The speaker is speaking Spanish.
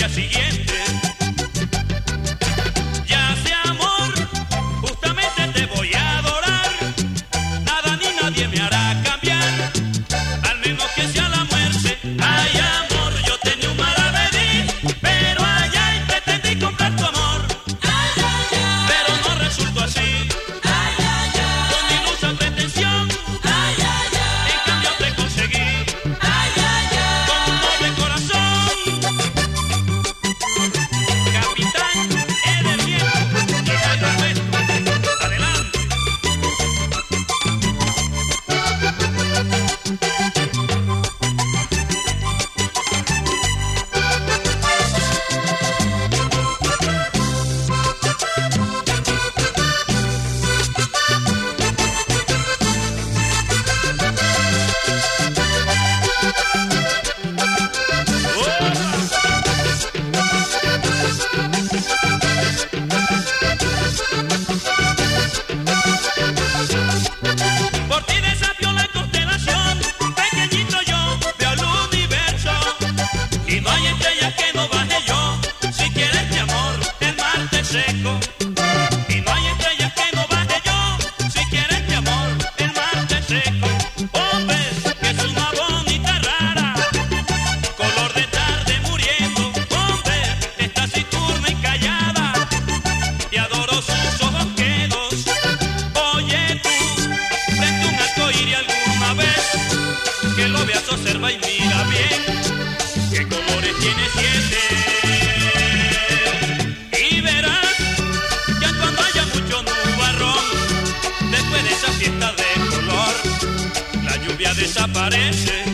día siguiente. Ya sea amor, justamente te voy a adorar. Nada ni nadie me hará cambiar, al menos que sea la muerte. Ay, amor, yo tenía un maravedí, pero allá y pretendí comprar tu amor. Pero no resultó así, con mi ilusa pretensión. En cambio te conseguí, con un noble corazón. Capitán Eder Viejo y Jairo Nuestro, adelante. Por ti desafío la constelación, pequeñito yo veo el universo, y no hay estrella que no baje yo. Si quieres mi amor, el mar te seco. Y no hay estrella que no baje yo. Si quieres mi amor, el mar te seco. Oh, ves que es una bonita rara, color de tarde muriendo. Oh, ves es taciturna y callada, y adoro sus ojos quedos. Oye tú, frente a un arcoíris alguna vez, que lo veas, observa y mira bien, qué colores tiene 7. Y verás, ya cuando haya mucho nubarrón, después de esa fiesta de color, la lluvia desaparece.